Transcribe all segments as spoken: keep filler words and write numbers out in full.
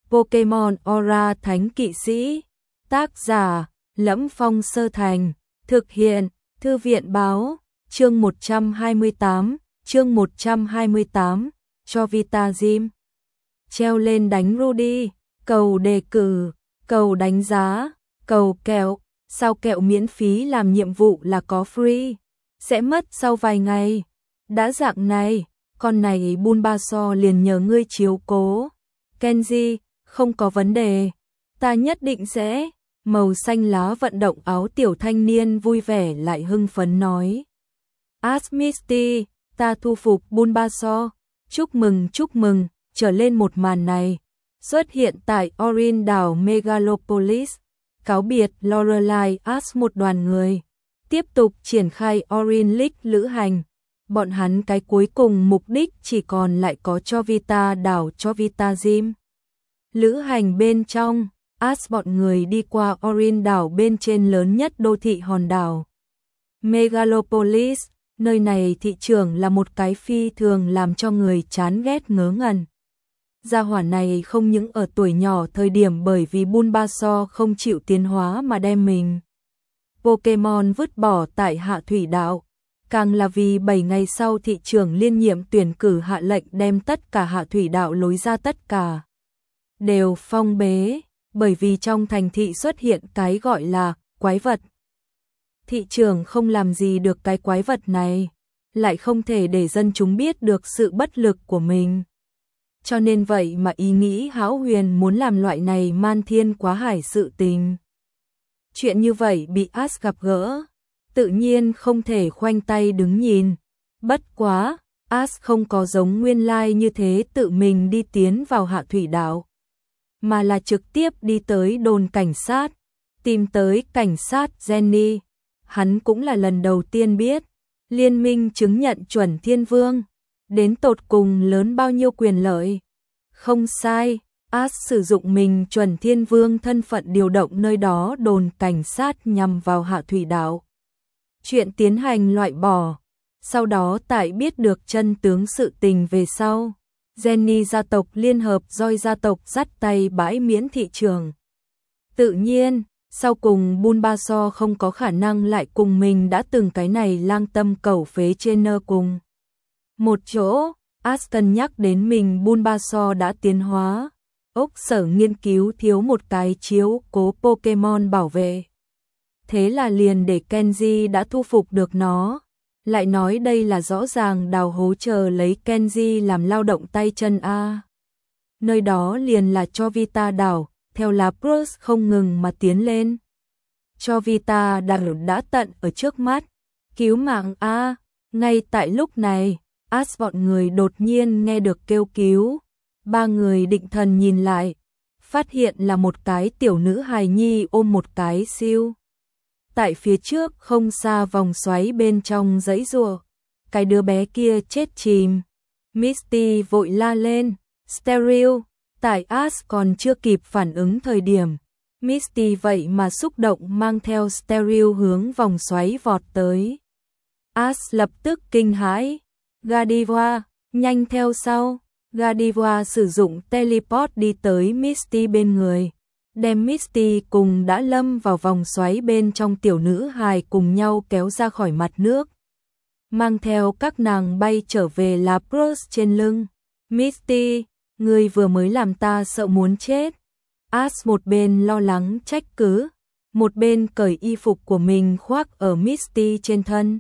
Pokemon Aura Thánh Kỵ Sĩ. Tác giả: Lẫm Phong Sơ Thành. Thực hiện: Thư viện Báo. Chương một trăm hai mươi tám. Chương một trăm hai mươi tám. Cho Vita Gym. Treo lên đánh Rudy. Cầu đề cử. Cầu đánh giá. Cầu kẹo. Sao kẹo miễn phí làm nhiệm vụ là có free. Sẽ mất sau vài ngày. Đã dạng này, con này Bulbasaur liền nhờ ngươi chiếu cố. Kenji, không có vấn đề. Ta nhất định sẽ. Màu xanh lá vận động áo tiểu thanh niên vui vẻ lại hưng phấn nói. Ash Misty, ta thu phục Bulbasaur. Chúc mừng chúc mừng, trở lên một màn này. Xuất hiện tại Orin đảo Megalopolis. Cáo biệt Lorelai Ash một đoàn người. Tiếp tục triển khai Orin League lữ hành. Bọn hắn cái cuối cùng mục đích chỉ còn lại có cho Vita đảo cho Vita Gym. Lữ hành bên trong, Ash bọn người đi qua Orin đảo bên trên lớn nhất đô thị hòn đảo Megalopolis. Nơi này thị trường là một cái phi thường làm cho người chán ghét ngớ ngẩn. Gia hỏa này không những ở tuổi nhỏ thời điểm bởi vì Bulbasaur không chịu tiến hóa mà đem mình Pokemon vứt bỏ tại Hạ Thủy Đạo, càng là vì bảy ngày sau thị trường liên nhiệm tuyển cử hạ lệnh đem tất cả Hạ Thủy Đạo lối ra tất cả đều phong bế, bởi vì trong thành thị xuất hiện cái gọi là quái vật. Thị trường không làm gì được cái quái vật này, lại không thể để dân chúng biết được sự bất lực của mình. Cho nên vậy mà ý nghĩ hão huyền muốn làm loại này man thiên quá hải sự tình. Chuyện như vậy bị Ash gặp gỡ, tự nhiên không thể khoanh tay đứng nhìn. Bất quá, Ash không có giống nguyên lai như thế tự mình đi tiến vào Hạ Thủy Đảo, mà là trực tiếp đi tới đồn cảnh sát, tìm tới cảnh sát Jenny. Hắn cũng là lần đầu tiên biết, liên minh chứng nhận chuẩn thiên vương, đến tột cùng lớn bao nhiêu quyền lợi. Không sai, Ash sử dụng mình chuẩn thiên vương thân phận điều động nơi đó đồn cảnh sát nhằm vào Hạ Thủy Đảo. Chuyện tiến hành loại bỏ. Sau đó tại biết được chân tướng sự tình về sau, Jenny gia tộc liên hợp Joy gia tộc dắt tay bãi miễn thị trường. Tự nhiên, sau cùng Bulbasaur không có khả năng lại cùng mình đã từng cái này lang tâm cầu phế trên nơ cùng một chỗ. Ash cân nhắc đến mình Bulbasaur đã tiến hóa, ốc sở nghiên cứu thiếu một cái chiếu cố Pokemon bảo vệ. Thế là liền để Kenji đã thu phục được nó. Lại nói đây là rõ ràng đào hố chờ lấy Kenji làm lao động tay chân a. Nơi đó liền là cho Vita đảo, theo Lapras không ngừng mà tiến lên. Cho Vita đảo đã tận ở trước mắt, cứu mạng a. Ngay tại lúc này, Ash bọn người đột nhiên nghe được kêu cứu. Ba người định thần nhìn lại, phát hiện là một cái tiểu nữ hài nhi ôm một cái siêu. Tại phía trước không xa vòng xoáy bên trong giãy giụa, cái đứa bé kia chết chìm. Misty vội la lên, Steril. Tại Ash còn chưa kịp phản ứng thời điểm, Misty vậy mà xúc động mang theo Steril hướng vòng xoáy vọt tới. Ash lập tức kinh hãi. Gardevoir, nhanh theo sau. Gardevoir sử dụng teleport đi tới Misty bên người, đem Misty cùng đã lâm vào vòng xoáy bên trong tiểu nữ hài cùng nhau kéo ra khỏi mặt nước, mang theo các nàng bay trở về Lapras trên lưng. Misty, ngươi vừa mới làm ta sợ muốn chết. Ash một bên lo lắng trách cứ, một bên cởi y phục của mình khoác ở Misty trên thân.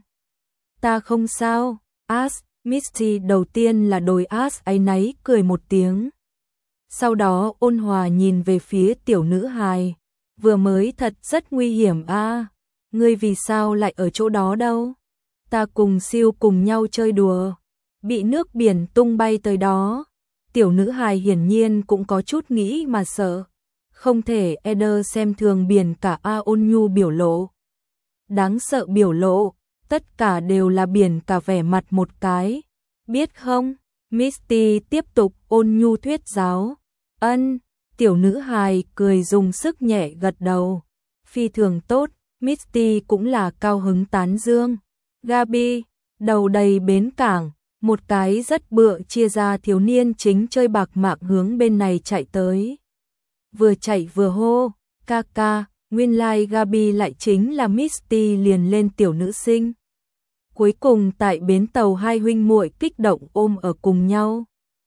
Ta không sao, Ash. Misty đầu tiên là đôi Ash áy náy cười một tiếng. Sau đó ôn hòa nhìn về phía tiểu nữ hài. Vừa mới thật rất nguy hiểm a. À, ngươi vì sao lại ở chỗ đó đâu? Ta cùng siêu cùng nhau chơi đùa, bị nước biển tung bay tới đó. Tiểu nữ hài hiển nhiên cũng có chút nghĩ mà sợ. Không thể Eder xem thường biển cả a. Ôn nhu biểu lộ. Đáng sợ biểu lộ. Tất cả đều là biển cả vẻ mặt một cái. Biết không? Misty tiếp tục ôn nhu thuyết giáo. Ân, tiểu nữ hài cười dùng sức nhẹ gật đầu. Phi thường tốt, Misty cũng là cao hứng tán dương. Gabi, đầu đầy bến cảng, một cái rất bựa chia ra thiếu niên chính chơi bạc mạng hướng bên này chạy tới. vừa chạy vừa hô, ca ca, nguyên lai like Gabi lại chính là Misty, liền lên tiểu nữ sinh. Cuối cùng tại bến tàu hai huynh muội kích động ôm ở cùng nhau.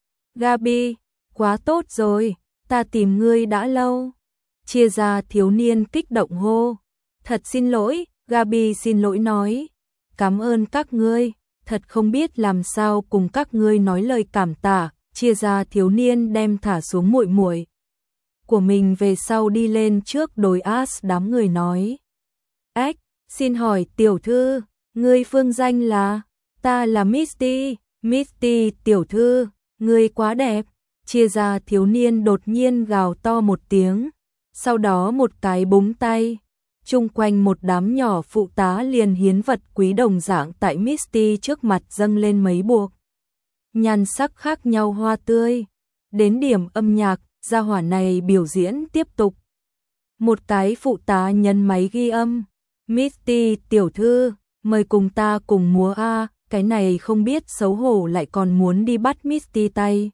Gabi, quá tốt rồi, ta tìm ngươi đã lâu. Chia ra thiếu niên kích động hô. Thật xin lỗi, Gabi xin lỗi nói. Cảm ơn các ngươi, thật không biết làm sao cùng các ngươi nói lời cảm tạ. Chia ra thiếu niên đem thả xuống muội muội của mình về sau đi lên trước đối As đám người nói. Ếch, xin hỏi tiểu thư, ngươi phương danh là? Ta là Misty, Misty tiểu thư, ngươi quá đẹp. Chia ra thiếu niên đột nhiên gào to một tiếng, sau đó một cái búng tay. Chung quanh một đám nhỏ phụ tá liền hiến vật quý đồng dạng tại Misty trước mặt dâng lên mấy buộc nhan sắc khác nhau hoa tươi. Đến điểm âm nhạc, gia hỏa này biểu diễn tiếp tục. Một cái phụ tá nhấn máy ghi âm. Misty tiểu thư, mời cùng ta cùng múa a. Cái này không biết xấu hổ lại còn muốn đi bắt Misty tay.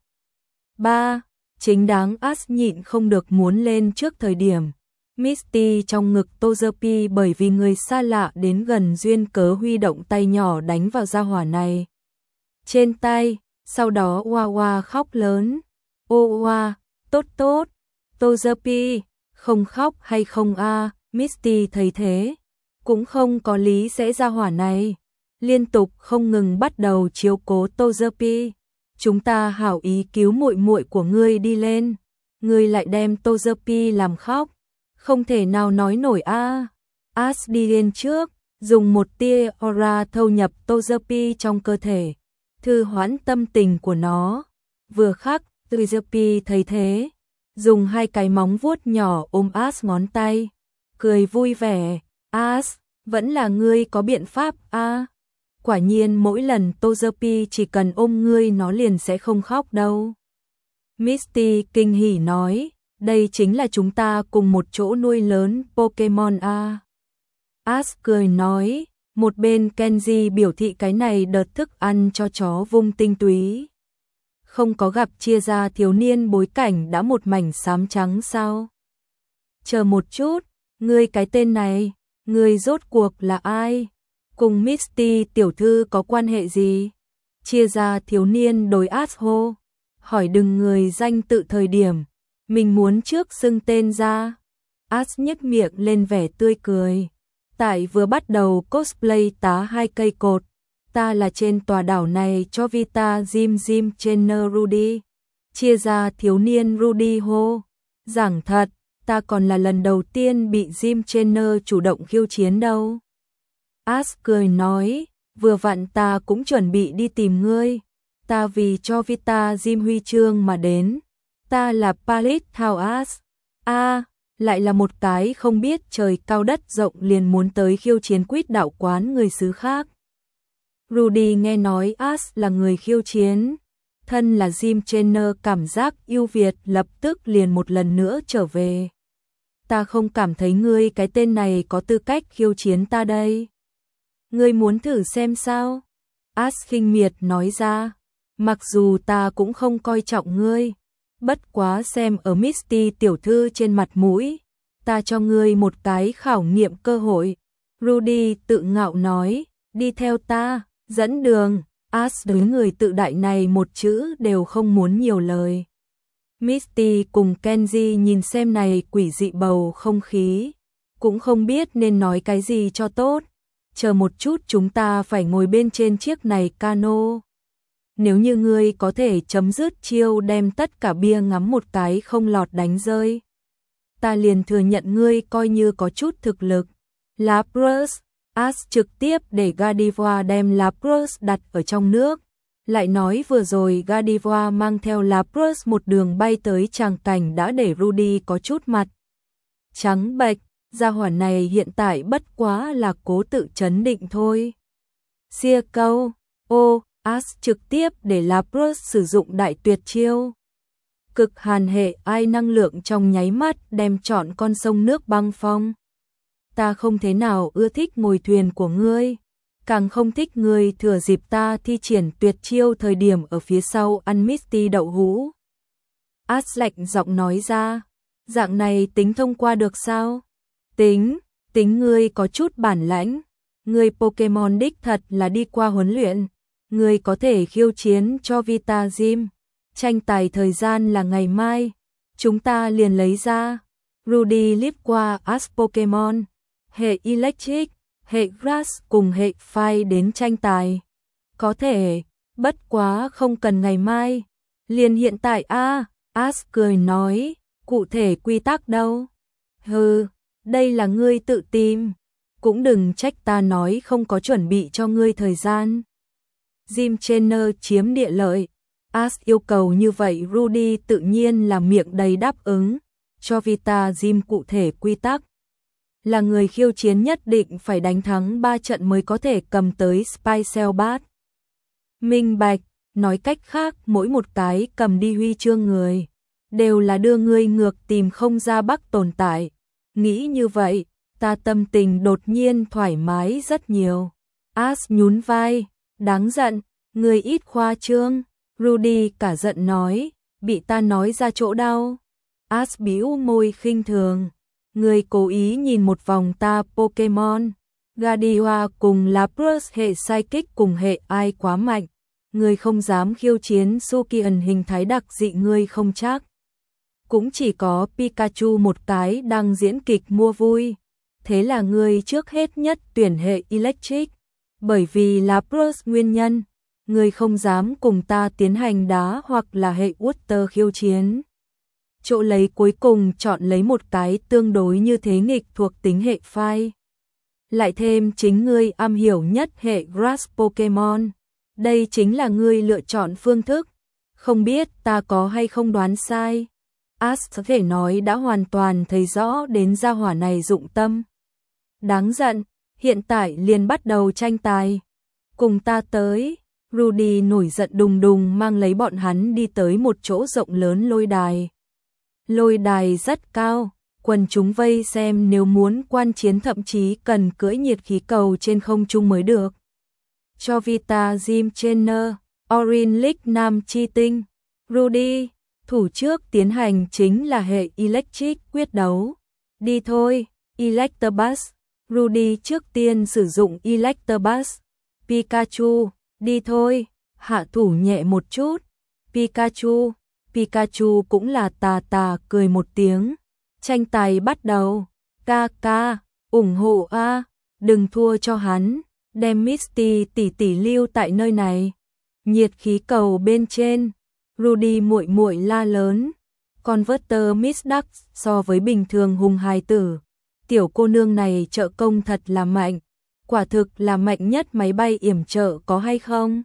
Ba, chính đáng As nhịn không được muốn lên trước thời điểm. Misty trong ngực Togepi bởi vì người xa lạ đến gần duyên cớ huy động tay nhỏ đánh vào gia hỏa này trên tay, sau đó oa oa khóc lớn. Ô oa, tốt tốt, Togepi, không khóc hay không a? Misty thấy thế, cũng không có lý sẽ gia hỏa này liên tục không ngừng bắt đầu chiếu cố Togepi. Chúng ta hảo ý cứu muội muội của ngươi đi lên, ngươi lại đem Togepi làm khóc, không thể nào nói nổi a. As đi lên trước, dùng một tia aura thâu nhập Togepi trong cơ thể, thư hoãn tâm tình của nó. Vừa khắc, Togepi thấy thế, dùng hai cái móng vuốt nhỏ ôm As ngón tay, cười vui vẻ. As, vẫn là ngươi có biện pháp a. Quả nhiên mỗi lần Togepi chỉ cần ôm ngươi nó liền sẽ không khóc đâu. Misty kinh hỉ nói, đây chính là chúng ta cùng một chỗ nuôi lớn Pokemon a. As cười nói, một bên Kenji biểu thị cái này đợt thức ăn cho chó vung tinh túy. Không có gặp chia ra thiếu niên bối cảnh đã một mảnh xám trắng sao? Chờ một chút, ngươi cái tên này, ngươi rốt cuộc là ai? Cùng Misty tiểu thư có quan hệ gì? Chia ra thiếu niên đối As hô, hỏi đừng người danh tự thời điểm, mình muốn trước xưng tên ra. As nhếch miệng lên vẻ tươi cười. Tại vừa bắt đầu cosplay tá hai cây cột, ta là trên tòa đảo này cho Vita Gym Gym Trainer Rudy. Chia ra thiếu niên Rudy hô, giảng thật, ta còn là lần đầu tiên bị Gym Trainer chủ động khiêu chiến đâu. As cười nói, vừa vặn ta cũng chuẩn bị đi tìm ngươi, ta vì cho Vita Gym huy chương mà đến, ta là Palit Thao As. A, lại là một cái không biết trời cao đất rộng liền muốn tới khiêu chiến quýt đạo quán người xứ khác. Rudy nghe nói As là người khiêu chiến, thân là Gym Trainer cảm giác ưu việt lập tức liền một lần nữa trở về. Ta không cảm thấy ngươi cái tên này có tư cách khiêu chiến ta đây. Ngươi muốn thử xem sao? As khinh miệt nói ra, mặc dù ta cũng không coi trọng ngươi, bất quá xem ở Misty tiểu thư trên mặt mũi, ta cho ngươi một cái khảo nghiệm cơ hội. Rudy tự ngạo nói, đi theo ta, dẫn đường. As đối người tự đại này một chữ đều không muốn nhiều lời. Misty cùng Kenji nhìn xem này quỷ dị bầu không khí, cũng không biết nên nói cái gì cho tốt. Chờ một chút, chúng ta phải ngồi bên trên chiếc này cano. Nếu như ngươi có thể chấm dứt chiêu đem tất cả bia ngắm một cái không lọt đánh rơi, ta liền thừa nhận ngươi coi như có chút thực lực. Lapras, As trực tiếp để Gardevoir đem Lapras đặt ở trong nước. Lại nói vừa rồi Gardevoir mang theo Lapras một đường bay tới tràng cảnh đã để Rudy có chút mặt trắng bệch. Gia hỏa này hiện tại bất quá là cố tự chấn định thôi. Xia câu, ô, As trực tiếp để Lapras sử dụng đại tuyệt chiêu. Cực hàn hệ ai năng lượng trong nháy mắt đem trọn con sông nước băng phong. Ta không thế nào ưa thích ngồi thuyền của ngươi, càng không thích ngươi thừa dịp ta thi triển tuyệt chiêu thời điểm ở phía sau ăn Misty đậu hũ. As lạnh giọng nói ra, Dạng này tính thông qua được sao? Tính, tính ngươi có chút bản lãnh. Ngươi Pokemon đích thật là đi qua huấn luyện. Ngươi có thể khiêu chiến cho Vita Gym. Tranh tài thời gian là ngày mai. Chúng ta liền lấy ra. Rudy liếc qua Ash Pokemon. Hệ Electric, hệ Grass cùng hệ Fire đến tranh tài. Có thể, bất quá không cần ngày mai. Liền hiện tại a à, Ash cười nói, cụ thể quy tắc đâu? Hừ, đây là ngươi tự tìm. Cũng đừng trách ta nói không có chuẩn bị cho ngươi thời gian. Gym Trainer chiếm địa lợi. Ash yêu cầu như vậy Rudy tự nhiên là miệng đầy đáp ứng. Cho Vita Gym cụ thể quy tắc. Là người khiêu chiến nhất định phải đánh thắng ba trận mới có thể cầm tới Special Badge. Minh bạch, nói cách khác mỗi một cái cầm đi huy chương người. Đều là đưa ngươi ngược tìm không ra bắc tồn tại. Nghĩ như vậy, ta tâm tình đột nhiên thoải mái rất nhiều. Ash nhún vai, đáng giận, ngươi ít khoa trương. Rudy cả giận nói, bị ta nói ra chỗ đau. Ash bĩu môi khinh thường, ngươi cố ý nhìn một vòng ta Pokemon. Gardevoir cùng Lapras hệ Psychic cùng hệ ai quá mạnh. Ngươi không dám khiêu chiến Sukian hình thái đặc dị ngươi không chắc. Cũng chỉ có Pikachu một cái đang diễn kịch mua vui. Thế là ngươi trước hết nhất tuyển hệ Electric. Bởi vì Lapras nguyên nhân, ngươi không dám cùng ta tiến hành đá hoặc là hệ Water khiêu chiến. Chỗ lấy cuối cùng chọn lấy một cái tương đối như thế nghịch thuộc tính hệ Fire. Lại thêm chính ngươi am hiểu nhất hệ Grass Pokemon. Đây chính là ngươi lựa chọn phương thức. Không biết ta có hay không đoán sai. Ash có thể nói đã hoàn toàn thấy rõ đến gia hỏa này dụng tâm. Đáng giận, hiện tại liền bắt đầu tranh tài. Cùng ta tới. Rudy nổi giận đùng đùng mang lấy bọn hắn đi tới một chỗ rộng lớn lôi đài. Lôi đài rất cao, quần chúng vây xem nếu muốn quan chiến thậm chí cần cưỡi nhiệt khí cầu trên không trung mới được. Cho Vita Gym Trainer, Orange League Nam Chi Tinh, Rudy, thủ trước tiến hành chính là hệ Electric quyết đấu. Đi thôi, Electabuzz. Rudy trước tiên sử dụng Electabuzz. Pikachu, đi thôi, hạ thủ nhẹ một chút. Pikachu, Pikachu cũng là tà tà cười một tiếng. Tranh tài bắt đầu. Ca ca, ủng hộ a, đừng thua cho hắn. Đem Misty tỷ tỷ lưu tại nơi này. Nhiệt khí cầu bên trên. Rudy muội muội la lớn. Converter Miss Duck so với bình thường hùng hài tử. Tiểu cô nương này trợ công thật là mạnh. Quả thực là mạnh nhất máy bay yểm trợ có hay không?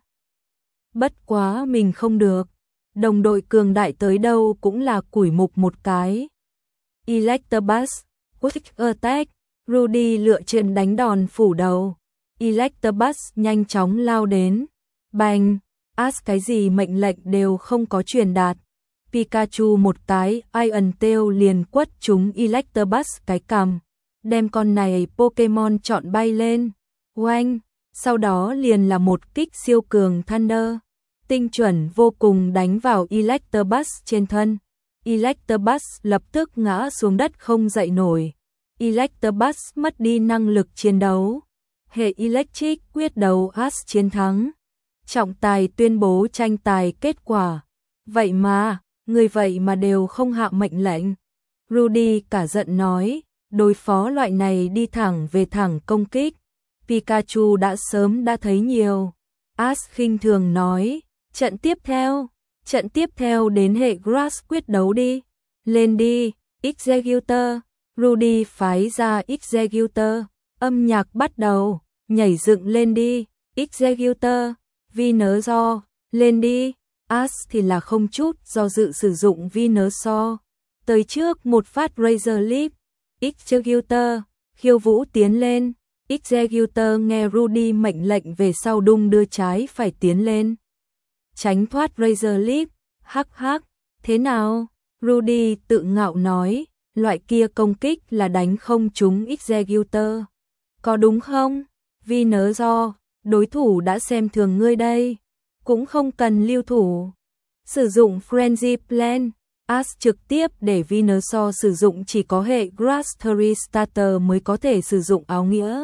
Bất quá mình không được. Đồng đội cường đại tới đâu cũng là củi mục một cái. Electabuzz, Quick Attack. Rudy lựa chọn đánh đòn phủ đầu. Electabuzz nhanh chóng lao đến. Bành, Ash cái gì mệnh lệnh đều không có truyền đạt. Pikachu một cái Iron Tail liền quất trúng Electabuzz cái cằm. Đem con này Pokemon chọn bay lên. Oanh, sau đó liền là một kích siêu cường Thunder. Tinh chuẩn vô cùng đánh vào Electabuzz trên thân. Electabuzz lập tức ngã xuống đất không dậy nổi. Electabuzz mất đi năng lực chiến đấu. Hệ Electric quyết đấu Ash chiến thắng. Trọng tài tuyên bố tranh tài kết quả. Vậy mà, người vậy mà đều không hạ mệnh lệnh. Rudy cả giận nói, đối phó loại này đi thẳng về thẳng công kích. Pikachu đã sớm đã thấy nhiều. Ash khinh thường nói, trận tiếp theo, trận tiếp theo đến hệ Grass quyết đấu đi. Lên đi, Executor. Rudy phái ra Executor. Âm nhạc bắt đầu, nhảy dựng lên đi, Executor, Venusaur, lên đi. Ash thì là không chút do dự sử dụng Venusaur. Tới trước một phát Razor Leaf, Executor, khiêu vũ tiến lên. Executor nghe Rudy mệnh lệnh về sau đung đưa trái phải tiến lên. Tránh thoát Razor Leaf, hắc hắc, thế nào? Rudy tự ngạo nói, loại kia công kích là đánh không trúng Executor. Có đúng không? Venusaur, đối thủ đã xem thường ngươi đây. Cũng không cần lưu thủ. Sử dụng Frenzy Plan. Ash trực tiếp để Venusaur sử dụng, chỉ có hệ Grass-Terry Starter mới có thể sử dụng áo nghĩa.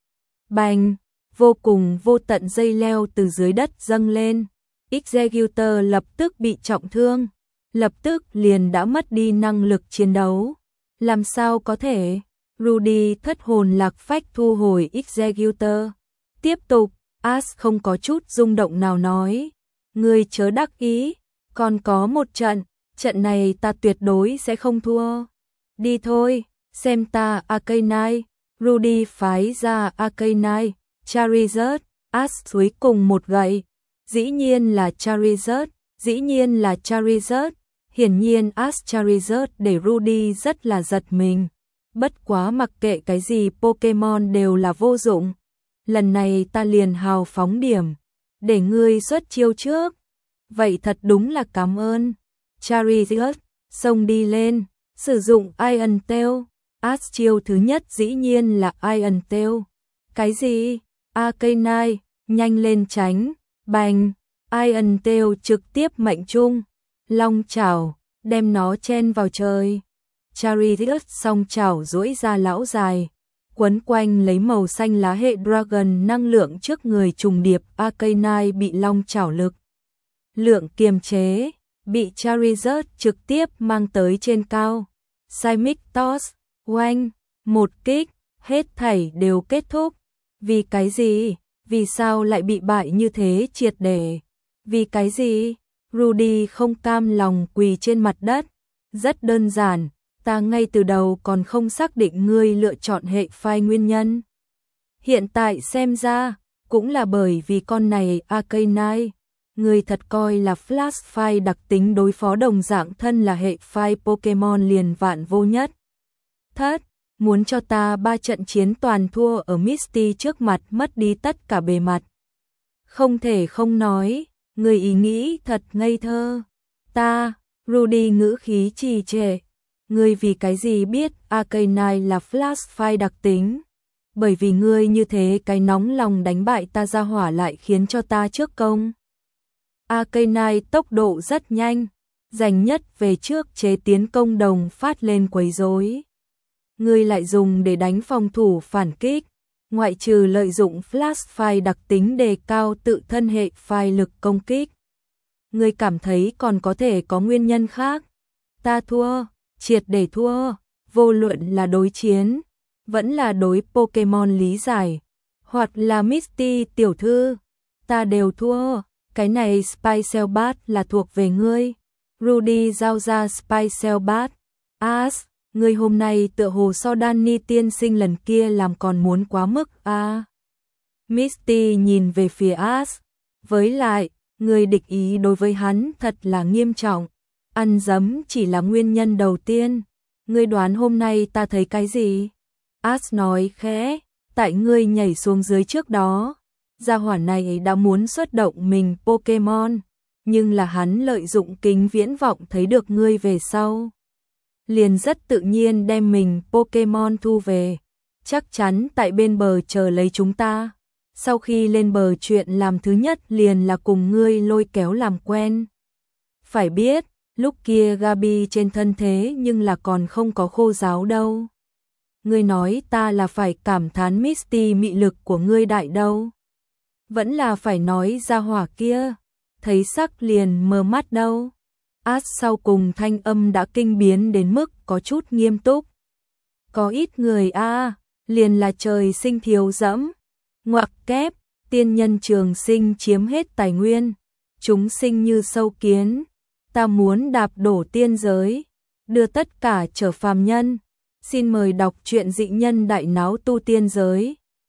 Bành, vô cùng vô tận dây leo từ dưới đất dâng lên. Executor lập tức bị trọng thương, lập tức liền đã mất đi năng lực chiến đấu. Làm sao có thể? Rudy thất hồn lạc phách thu hồi Executor. Tiếp tục, Ash không có chút rung động nào nói. Ngươi chớ đắc ý, còn có một trận, trận này ta tuyệt đối sẽ không thua. Đi thôi, xem ta Arcanine. Rudy phái ra Arcanine, Charizard, Ash suối cùng một gậy. Dĩ nhiên là Charizard, dĩ nhiên là Charizard. Hiển nhiên Ash Charizard để Rudy rất là giật mình. Bất quá mặc kệ cái gì Pokemon đều là vô dụng. Lần này ta liền hào phóng điểm, để ngươi xuất chiêu trước. Vậy thật đúng là cảm ơn. Charizard, xông đi lên, sử dụng Iron Tail. Ash chiêu thứ nhất dĩ nhiên là Iron Tail. Cái gì? Arcanine, nhanh lên tránh. Bành, Iron Tail trực tiếp mệnh trung. Long chảo, đem nó chen vào trời. Charizard song chảo duỗi ra lão dài, quấn quanh lấy màu xanh lá hệ Dragon năng lượng trước người trùng điệp. Arcanine bị long chảo lực lượng kiềm chế, bị Charizard trực tiếp mang tới trên cao. Seismic Toss, oanh, một kích, hết thảy đều kết thúc. Vì cái gì? Vì sao lại bị bại như thế triệt để? Vì cái gì? Rudy không cam lòng quỳ trên mặt đất. Rất đơn giản, ta ngay từ đầu còn không xác định ngươi lựa chọn hệ phai nguyên nhân. Hiện tại xem ra, cũng là bởi vì con này Arcanine. Ngươi thật coi là Flash phai đặc tính đối phó đồng dạng thân là hệ phai Pokemon liền vạn vô nhất. Thất, muốn cho ta ba trận chiến toàn thua ở Misty trước mặt mất đi tất cả bề mặt. Không thể không nói, người ý nghĩ thật ngây thơ. Ta, Rudy ngữ khí trì trệ. Ngươi vì cái gì biết Arcanine là Flash phai đặc tính? Bởi vì ngươi như thế cái nóng lòng đánh bại ta ra hỏa lại khiến cho ta trước công. Arcanine tốc độ rất nhanh, giành nhất về trước chế tiến công đồng phát lên quấy rối. Ngươi lại dùng để đánh phòng thủ phản kích, ngoại trừ lợi dụng Flash phai đặc tính đề cao tự thân hệ phai lực công kích. Ngươi cảm thấy còn có thể có nguyên nhân khác? Ta thua, triệt để thua, vô luận là đối chiến, vẫn là đối Pokemon lý giải, hoặc là Misty tiểu thư, ta đều thua. Cái này Spicel Bat là thuộc về ngươi. Rudy giao ra Spicel Bat. Ash, ngươi hôm nay tựa hồ so Danny tiên sinh lần kia làm còn muốn quá mức a. À. Misty nhìn về phía Ash. Với lại, ngươi địch ý đối với hắn thật là nghiêm trọng. Ăn dấm chỉ là nguyên nhân đầu tiên. Ngươi đoán hôm nay ta thấy cái gì? Ash nói khẽ, tại ngươi nhảy xuống dưới trước đó. Gia hỏa này đã muốn xuất động mình Pokemon, nhưng là hắn lợi dụng kính viễn vọng thấy được ngươi về sau. Liền rất tự nhiên đem mình Pokemon thu về, chắc chắn tại bên bờ chờ lấy chúng ta. Sau khi lên bờ chuyện làm thứ nhất liền là cùng ngươi lôi kéo làm quen. Phải biết, lúc kia Gabi trên thân thế nhưng là còn không có khô giáo đâu. Ngươi nói ta là phải cảm thán Misty mị lực của ngươi đại đâu. Vẫn là phải nói ra hỏa kia, thấy sắc liền mờ mắt đâu. Ash sau cùng thanh âm đã kinh biến đến mức có chút nghiêm túc. Có ít người a, à, liền là trời sinh thiếu dẫm, ngoặc kép, tiên nhân trường sinh chiếm hết tài nguyên, chúng sinh như sâu kiến, ta muốn đạp đổ tiên giới, đưa tất cả trở phàm nhân. Xin mời đọc truyện Dị Nhân Đại Náo Tu Tiên Giới.